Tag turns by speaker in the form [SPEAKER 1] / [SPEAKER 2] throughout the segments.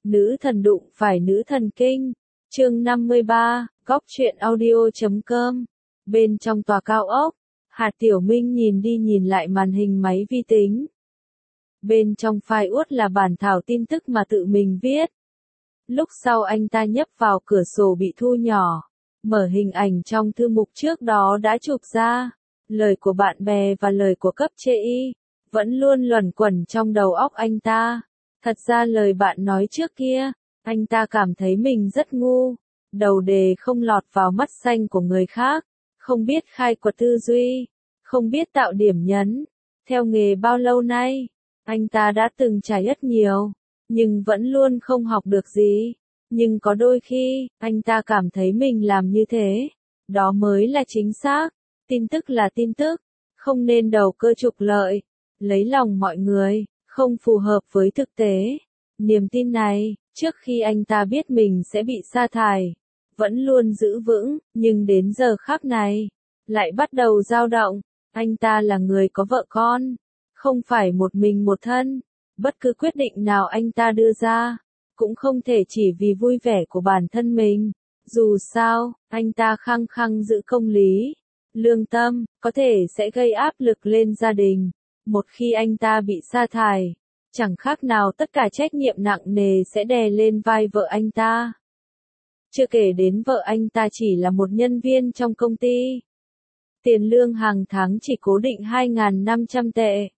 [SPEAKER 1] Nữ thần đụng phải nữ thần kinh. Chương 53, Góc truyện audio.com. Bên trong tòa cao ốc, Hà Tiểu Minh nhìn đi nhìn lại màn hình máy vi tính. Bên trong file uất là bản thảo tin tức mà tự mình viết. Lúc sau anh ta nhấp vào cửa sổ bị thu nhỏ, mở hình ảnh trong thư mục trước đó đã chụp ra. Lời của bạn bè và lời của cấp trên y vẫn luôn luẩn quẩn trong đầu óc anh ta. Thật ra lời bạn nói trước kia, anh ta cảm thấy mình rất ngu, đầu đề không lọt vào mắt xanh của người khác, không biết khai quật tư duy, không biết tạo điểm nhấn. Theo nghề bao lâu nay, anh ta đã từng trải rất nhiều, nhưng vẫn luôn không học được gì. Nhưng có đôi khi, anh ta cảm thấy mình làm như thế, đó mới là chính xác. Tin tức là tin tức, không nên đầu cơ trục lợi, lấy lòng mọi người, không phù hợp với thực tế. Niềm tin này, trước khi anh ta biết mình sẽ bị sa thải, vẫn luôn giữ vững, nhưng đến giờ khắc này, lại bắt đầu dao động. Anh ta là người có vợ con, không phải một mình một thân. Bất cứ quyết định nào anh ta đưa ra, cũng không thể chỉ vì vui vẻ của bản thân mình. Dù sao, anh ta khăng khăng giữ công lý, lương tâm, có thể sẽ gây áp lực lên gia đình. Một khi anh ta bị sa thải, chẳng khác nào tất cả trách nhiệm nặng nề sẽ đè lên vai vợ anh ta. Chưa kể đến vợ anh ta chỉ là một nhân viên trong công ty. Tiền lương hàng tháng chỉ cố định 2.500 tệ.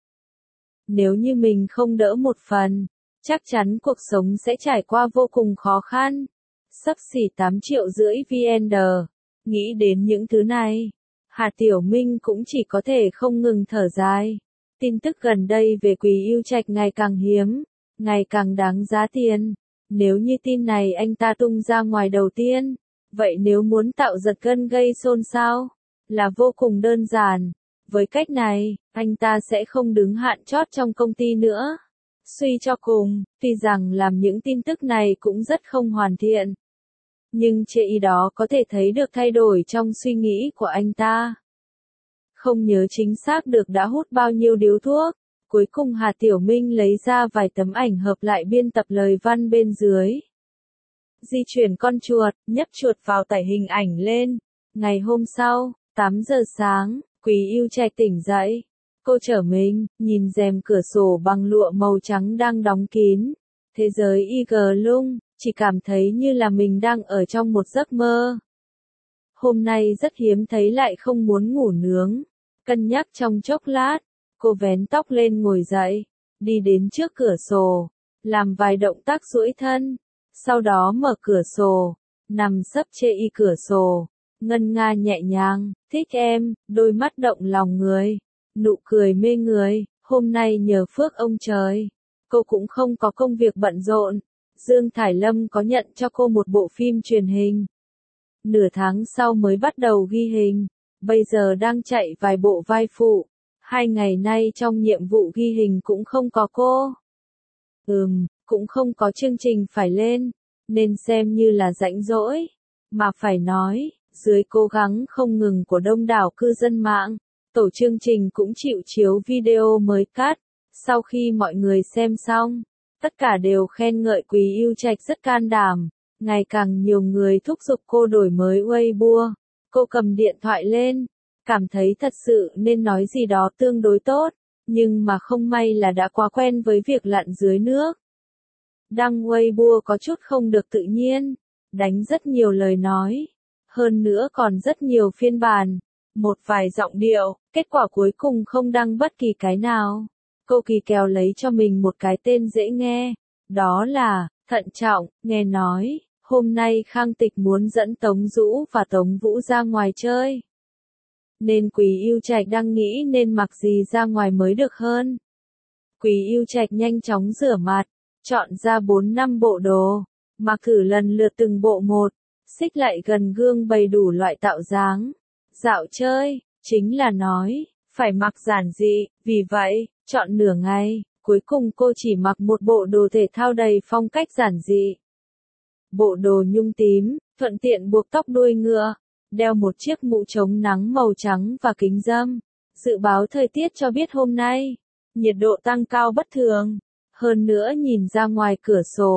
[SPEAKER 1] Nếu như mình không đỡ một phần, chắc chắn cuộc sống sẽ trải qua vô cùng khó khăn. Xấp xỉ 8,5 triệu VN. Nghĩ đến những thứ này, Hà Tiểu Minh cũng chỉ có thể không ngừng thở dài. Tin tức gần đây về Quý Yêu Trạch ngày càng hiếm, ngày càng đáng giá tiền. Nếu như tin này anh ta tung ra ngoài đầu tiên, vậy nếu muốn tạo giật gân gây xôn xao, là vô cùng đơn giản. Với cách này, anh ta sẽ không đứng hạn chót trong công ty nữa. Suy cho cùng, tuy rằng làm những tin tức này cũng rất không hoàn thiện, nhưng chê ý đó có thể thấy được thay đổi trong suy nghĩ của anh ta. Không nhớ chính xác được đã hút bao nhiêu điếu thuốc, cuối cùng Hà Tiểu Minh lấy ra vài tấm ảnh hợp lại biên tập lời văn bên dưới. Di chuyển con chuột, nhấp chuột vào tải hình ảnh lên. Ngày hôm sau, 8 giờ sáng, Quý Yêu Trạch tỉnh dậy. Cô trở mình, nhìn rèm cửa sổ bằng lụa màu trắng đang đóng kín. Thế giới IG lung, chỉ cảm thấy như là mình đang ở trong một giấc mơ. Hôm nay rất hiếm thấy lại không muốn ngủ nướng. Cân nhắc trong chốc lát, cô vén tóc lên ngồi dậy, đi đến trước cửa sổ, làm vài động tác duỗi thân, sau đó mở cửa sổ, nằm sấp trên y cửa sổ, ngân nga nhẹ nhàng, thích em, đôi mắt động lòng người, nụ cười mê người. Hôm nay nhờ phước ông trời, cô cũng không có công việc bận rộn. Dương Thải Lâm có nhận cho cô một bộ phim truyền hình. Nửa tháng sau mới bắt đầu ghi hình, bây giờ đang chạy vài bộ vai phụ. 2 ngày nay trong nhiệm vụ ghi hình cũng không có cô. Cũng không có chương trình phải lên, nên xem như là rảnh rỗi. Mà phải nói, dưới cố gắng không ngừng của đông đảo cư dân mạng, tổ chương trình cũng chịu chiếu video mới cắt. Sau khi mọi người xem xong, tất cả đều khen ngợi Quý Yêu Trạch rất can đảm. Ngày càng nhiều người thúc giục cô đổi mới Weibo. Cô cầm điện thoại lên, cảm thấy thật sự nên nói gì đó tương đối tốt, nhưng mà không may là đã quá quen với việc lặn dưới nước. Đăng Weibo có chút không được tự nhiên, đánh rất nhiều lời nói, hơn nữa còn rất nhiều phiên bản, một vài giọng điệu, kết quả cuối cùng không đăng bất kỳ cái nào. Cô kỳ kèo lấy cho mình một cái tên dễ nghe, đó là Thận Trọng. Nghe nói hôm nay Khang Tịch muốn dẫn Tống Dũ và Tống Vũ ra ngoài chơi, nên Quý Yêu Trạch đang nghĩ nên mặc gì ra ngoài mới được hơn. Quý Yêu Trạch nhanh chóng rửa mặt, chọn ra 4-5 bộ đồ, mặc thử lần lượt từng bộ một, xích lại gần gương bày đủ loại tạo dáng. Dạo chơi, chính là nói, phải mặc giản dị, vì vậy, chọn nửa ngày, cuối cùng cô chỉ mặc một bộ đồ thể thao đầy phong cách giản dị. Bộ đồ nhung tím, thuận tiện buộc tóc đuôi ngựa, đeo một chiếc mũ chống nắng màu trắng và kính râm. Dự báo thời tiết cho biết hôm nay, nhiệt độ tăng cao bất thường. Hơn nữa nhìn ra ngoài cửa sổ,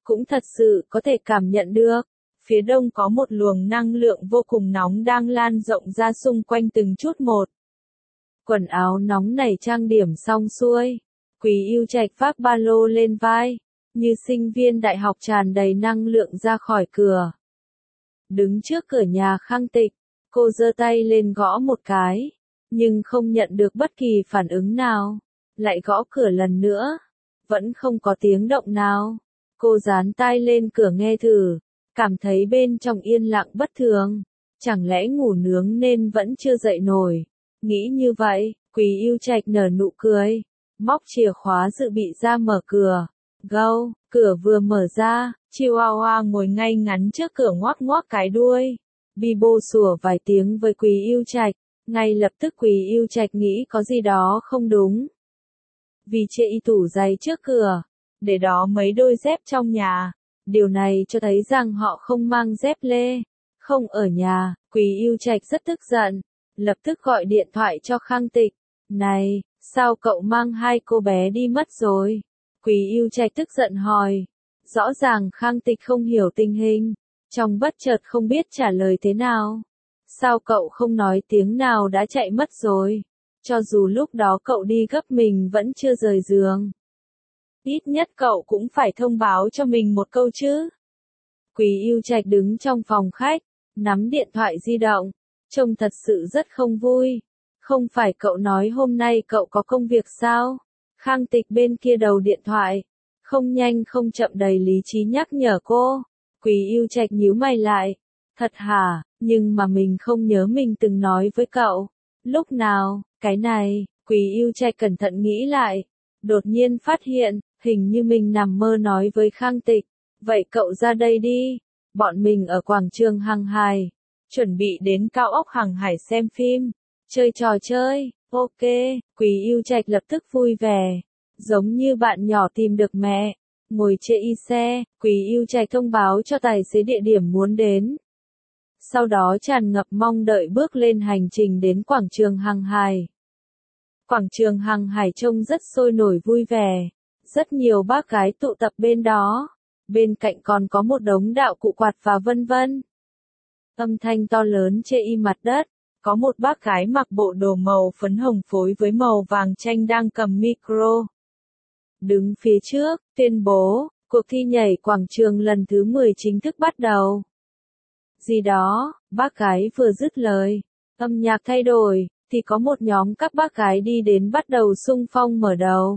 [SPEAKER 1] cũng thật sự có thể cảm nhận được. Phía đông có một luồng năng lượng vô cùng nóng đang lan rộng ra xung quanh từng chút một. Quần áo nóng nảy trang điểm xong xuôi, Quý Ưu Trạch vác ba lô lên vai, như sinh viên đại học tràn đầy năng lượng ra khỏi cửa. Đứng trước cửa nhà Khang Tịch, cô giơ tay lên gõ một cái, nhưng không nhận được bất kỳ phản ứng nào. Lại gõ cửa lần nữa, vẫn không có tiếng động nào. Cô dán tai lên cửa nghe thử, cảm thấy bên trong yên lặng bất thường. Chẳng lẽ ngủ nướng nên vẫn chưa dậy nổi? Nghĩ như vậy, Quý Ưu Trạch nở nụ cười, móc chìa khóa dự bị ra mở cửa. Gâu, cửa vừa mở ra, Chihuahua ngồi ngay ngắn trước cửa ngoác ngoác cái đuôi. Bibo sủa vài tiếng với Quý Ưu Trạch, ngay lập tức Quý Ưu Trạch nghĩ có gì đó không đúng. Vì chê y tủ giày trước cửa, để đó mấy đôi dép trong nhà. Điều này cho thấy rằng họ không mang dép lê, không ở nhà. Quý Ưu Trạch rất tức giận, lập tức gọi điện thoại cho Khang Tịch. Này, sao cậu mang hai cô bé đi mất rồi? Quý Ưu Trạch tức giận hỏi. Rõ ràng Khang Tịch không hiểu tình hình, trong bất chợt không biết trả lời thế nào. Sao cậu không nói tiếng nào đã chạy mất rồi? Cho dù lúc đó cậu đi gấp mình vẫn chưa rời giường. Ít nhất cậu cũng phải thông báo cho mình một câu chứ. Quý Ưu Trạch đứng trong phòng khách, nắm điện thoại di động, trông thật sự rất không vui. Không phải cậu nói hôm nay cậu có công việc sao? Khang Tịch bên kia đầu điện thoại, không nhanh không chậm đầy lý trí nhắc nhở cô. Quý Ưu Trạch nhíu mày lại. Thật hả, nhưng mà mình không nhớ mình từng nói với cậu. Lúc nào, cái này, Quý Ưu Trạch cẩn thận nghĩ lại. Đột nhiên phát hiện, hình như mình nằm mơ nói với Khang Tịch. Vậy cậu ra đây đi. Bọn mình ở quảng trường Hàng Hải, chuẩn bị đến cao ốc Hàng Hải xem phim, chơi trò chơi. Ok, Quý Ưu Trạch lập tức vui vẻ, giống như bạn nhỏ tìm được mẹ. Ngồi chê y xe, Quý Ưu Trạch thông báo cho tài xế địa điểm muốn đến. Sau đó tràn ngập mong đợi bước lên hành trình đến quảng trường Hàng Hải. Quảng trường Hàng Hải trông rất sôi nổi vui vẻ, rất nhiều bác gái tụ tập bên đó. Bên cạnh còn có một đống đạo cụ quạt và vân vân. Âm thanh to lớn chê y mặt đất. Có một bác gái mặc bộ đồ màu phấn hồng phối với màu vàng chanh đang cầm micro. Đứng phía trước, tuyên bố, cuộc thi nhảy quảng trường lần thứ 10 chính thức bắt đầu. Gì đó, bác gái vừa dứt lời, âm nhạc thay đổi, thì có một nhóm các bác gái đi đến bắt đầu xung phong mở đầu.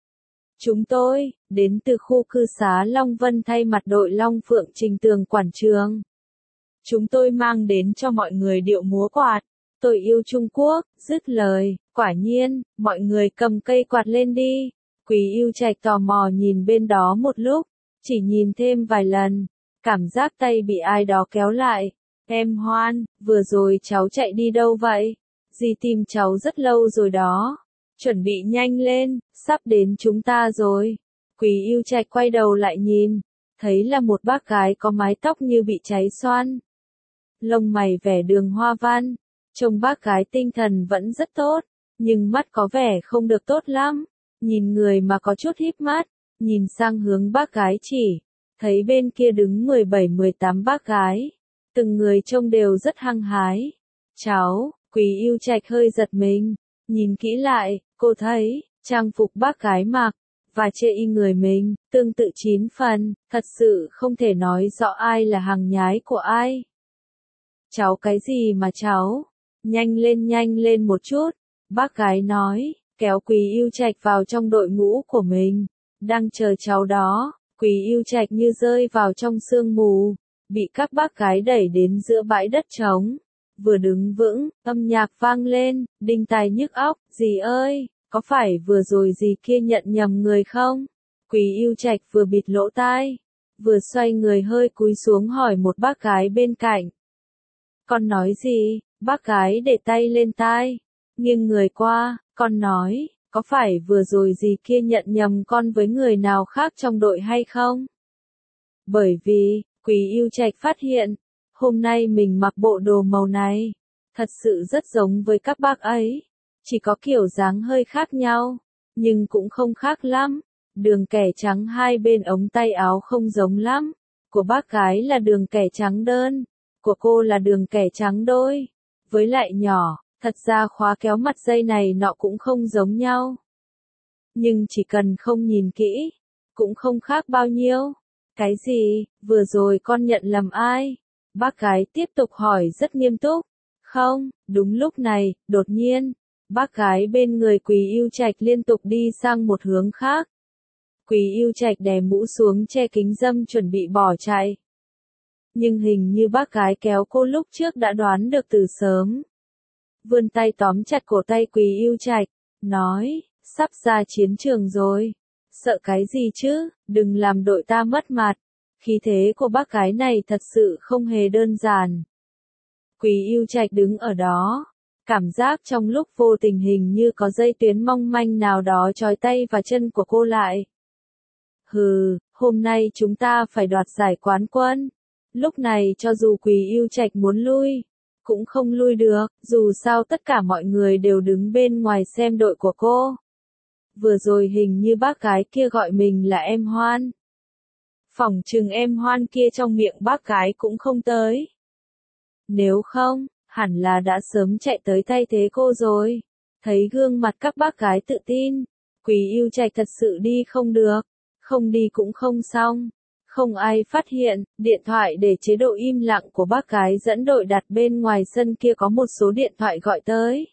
[SPEAKER 1] Chúng tôi, đến từ khu cư xá Long Vân thay mặt đội Long Phượng Trình tường quảng trường. Chúng tôi mang đến cho mọi người điệu múa quạt. Tôi yêu Trung Quốc, dứt lời, quả nhiên, mọi người cầm cây quạt lên đi. Quý Ưu Trạch tò mò nhìn bên đó một lúc, chỉ nhìn thêm vài lần, cảm giác tay bị ai đó kéo lại. Em Hoan, vừa rồi cháu chạy đi đâu vậy? Dì tìm cháu rất lâu rồi đó. Chuẩn bị nhanh lên, sắp đến chúng ta rồi. Quý Ưu Trạch quay đầu lại nhìn, thấy là một bác gái có mái tóc như bị cháy xoăn. Lông mày vẻ đường hoa văn. Trông bác gái tinh thần vẫn rất tốt, nhưng mắt có vẻ không được tốt lắm. Nhìn người mà có chút híp mắt, nhìn sang hướng bác gái chỉ, thấy bên kia đứng 17-18 bác gái. Từng người trông đều rất hăng hái. Cháu, Quý Ưu Trạch hơi giật mình, nhìn kỹ lại, cô thấy, trang phục bác gái mặc, và chê y người mình, tương tự 9 phần, thật sự không thể nói rõ ai là hàng nhái của ai. Cháu cái gì mà cháu? Nhanh lên một chút, bác gái nói, kéo Quý Ưu Trạch vào trong đội ngũ của mình, đang chờ cháu đó. Quý Ưu Trạch như rơi vào trong sương mù, bị các bác gái đẩy đến giữa bãi đất trống. Vừa đứng vững, âm nhạc vang lên, đinh tai nhức óc. Dì ơi, có phải vừa rồi dì kia nhận nhầm người không? Quý Ưu Trạch vừa bịt lỗ tai, vừa xoay người hơi cúi xuống hỏi một bác gái bên cạnh. Con nói gì? Bác gái để tay lên tai, nghiêng người qua, con nói, có phải vừa rồi dì kia nhận nhầm con với người nào khác trong đội hay không? Bởi vì, Quý Ưu Trạch phát hiện, hôm nay mình mặc bộ đồ màu này, thật sự rất giống với các bác ấy, chỉ có kiểu dáng hơi khác nhau, nhưng cũng không khác lắm. đường kẻ trắng hai bên ống tay áo không giống lắm. Của bác gái là đường kẻ trắng đơn, của cô là đường kẻ trắng đôi. Với lại nhỏ, thật ra khóa kéo mặt dây này nọ cũng không giống nhau. Nhưng chỉ cần không nhìn kỹ, cũng không khác bao nhiêu. Cái gì, vừa rồi con nhận lầm ai? Bác gái tiếp tục hỏi rất nghiêm túc. Không, đúng lúc này, đột nhiên, bác gái bên người Quý Yêu Trạch liên tục đi sang một hướng khác. Quý Yêu Trạch đè mũ xuống che kính râm chuẩn bị bỏ chạy. Nhưng hình như bác gái kéo cô lúc trước đã đoán được từ sớm. Vươn tay tóm chặt cổ tay Quý Yêu Trạch, nói, sắp ra chiến trường rồi. Sợ cái gì chứ, đừng làm đội ta mất mặt. Khí thế của bác gái này thật sự không hề đơn giản. Quý Yêu Trạch đứng ở đó, cảm giác trong lúc vô tình hình như có dây tuyến mong manh nào đó trói tay và chân của cô lại. Hừ, hôm nay chúng ta phải đoạt giải quán quân. Lúc này cho dù Quý Yêu Trạch muốn lui, cũng không lui được, dù sao tất cả mọi người đều đứng bên ngoài xem đội của cô. Vừa rồi hình như bác gái kia gọi mình là em Hoan. Phỏng chừng em Hoan kia trong miệng bác gái cũng không tới. Nếu không, hẳn là đã sớm chạy tới thay thế cô rồi. Thấy gương mặt các bác gái tự tin, Quý Yêu Trạch thật sự đi không được, không đi cũng không xong. Không ai phát hiện, điện thoại để chế độ im lặng của bác gái dẫn đội đặt bên ngoài sân kia có một số điện thoại gọi tới.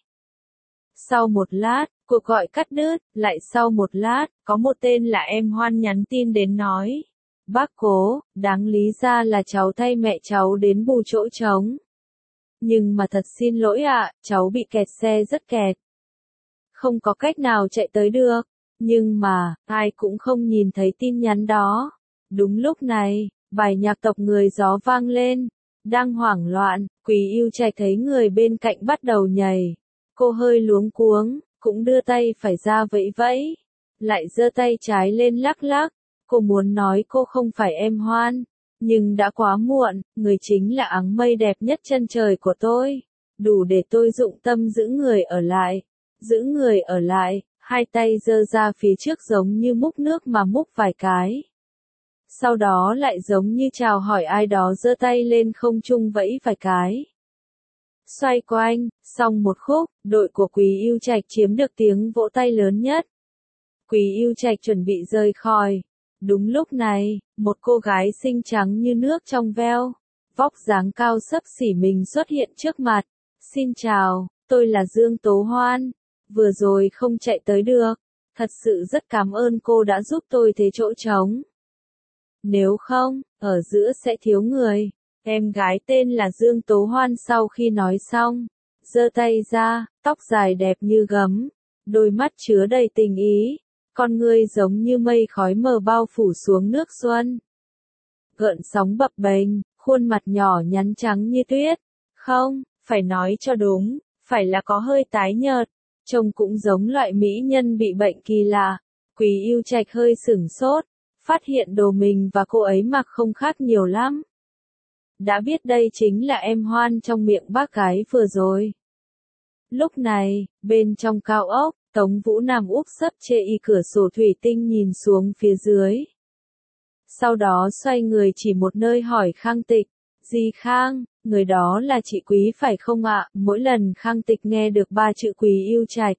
[SPEAKER 1] Sau một lát, cuộc gọi cắt đứt, lại sau một lát, có một tên là em Hoan nhắn tin đến nói. Bác Cố, đáng lý ra là cháu thay mẹ cháu đến bù chỗ trống. Nhưng mà thật xin lỗi ạ, cháu bị kẹt xe rất kẹt. Không có cách nào chạy tới được. Nhưng mà, ai cũng không nhìn thấy tin nhắn đó. Đúng lúc này, bài nhạc tộc người gió vang lên. Đang hoảng loạn, Quý Yêu Trạch thấy người bên cạnh bắt đầu nhảy. Cô hơi luống cuống, cũng đưa tay phải ra vẫy vẫy. Lại giơ tay trái lên lắc lắc. Cô muốn nói cô không phải em Hoan. Nhưng đã quá muộn, người chính là áng mây đẹp nhất chân trời của tôi. Đủ để tôi dụng tâm giữ người ở lại. Giữ người ở lại, hai tay giơ ra phía trước giống như múc nước mà múc vài cái. Sau đó lại giống như chào hỏi ai đó giơ tay lên không trung vẫy vài cái. Xoay quanh, xong một khúc, đội của Quý Yêu Trạch chiếm được tiếng vỗ tay lớn nhất. Quý Yêu Trạch chuẩn bị rời khỏi. Đúng lúc này, một cô gái xinh trắng như nước trong veo, vóc dáng cao xấp xỉ mình xuất hiện trước mặt. Xin chào, tôi là Dương Tố Hoan. Vừa rồi không chạy tới được. Thật sự rất cảm ơn cô đã giúp tôi thế chỗ trống. Nếu không, ở giữa sẽ thiếu người. Em gái tên là Dương Tố Hoan sau khi nói xong, giơ tay ra, tóc dài đẹp như gấm, đôi mắt chứa đầy tình ý, con ngươi giống như mây khói mờ bao phủ xuống nước xuân. Gợn sóng bập bềnh, khuôn mặt nhỏ nhắn trắng như tuyết. Không, phải nói cho đúng, phải là có hơi tái nhợt, trông cũng giống loại mỹ nhân bị bệnh kỳ lạ. Quý Yêu Trạch hơi sửng sốt, phát hiện đồ mình và cô ấy mặc không khác nhiều lắm. Đã biết đây chính là em Hoan trong miệng bác gái vừa rồi. Lúc này, bên trong cao ốc, Tống Vũ nằm úp sấp chê y cửa sổ thủy tinh nhìn xuống phía dưới. Sau đó xoay người chỉ một nơi hỏi Khang Tịch. Dì Khang, người đó là chị Quý phải không ạ? Mỗi lần Khang Tịch nghe được ba chữ Quý Yêu Trạch,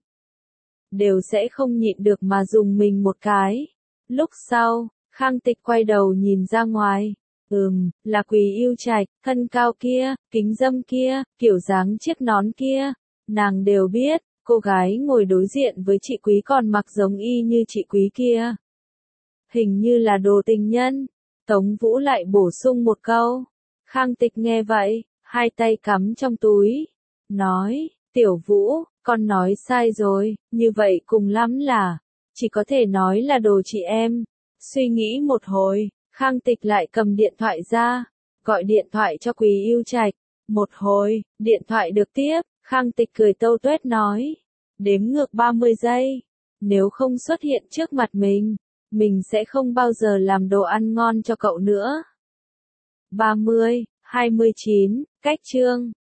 [SPEAKER 1] đều sẽ không nhịn được mà dùng mình một cái. Lúc sau, Khang Tịch quay đầu nhìn ra ngoài. Là Quý Yêu Trạch, thân cao kia, kính râm kia, kiểu dáng chiếc nón kia. Nàng đều biết, cô gái ngồi đối diện với chị Quý còn mặc giống y như chị Quý kia. Hình như là đồ tình nhân. Tống Vũ lại bổ sung một câu. Khang Tịch nghe vậy, hai tay cắm trong túi. Nói, Tiểu Vũ, con nói sai rồi, như vậy cùng lắm là, chỉ có thể nói là đồ chị em. Suy nghĩ một hồi, Khang Tịch lại cầm điện thoại ra, gọi điện thoại cho Quý Yêu Trạch. Một hồi, điện thoại được tiếp, Khang Tịch cười tâu tuét nói. Đếm ngược 30 giây. Nếu không xuất hiện trước mặt mình sẽ không bao giờ làm đồ ăn ngon cho cậu nữa. 30, 29, cách chương.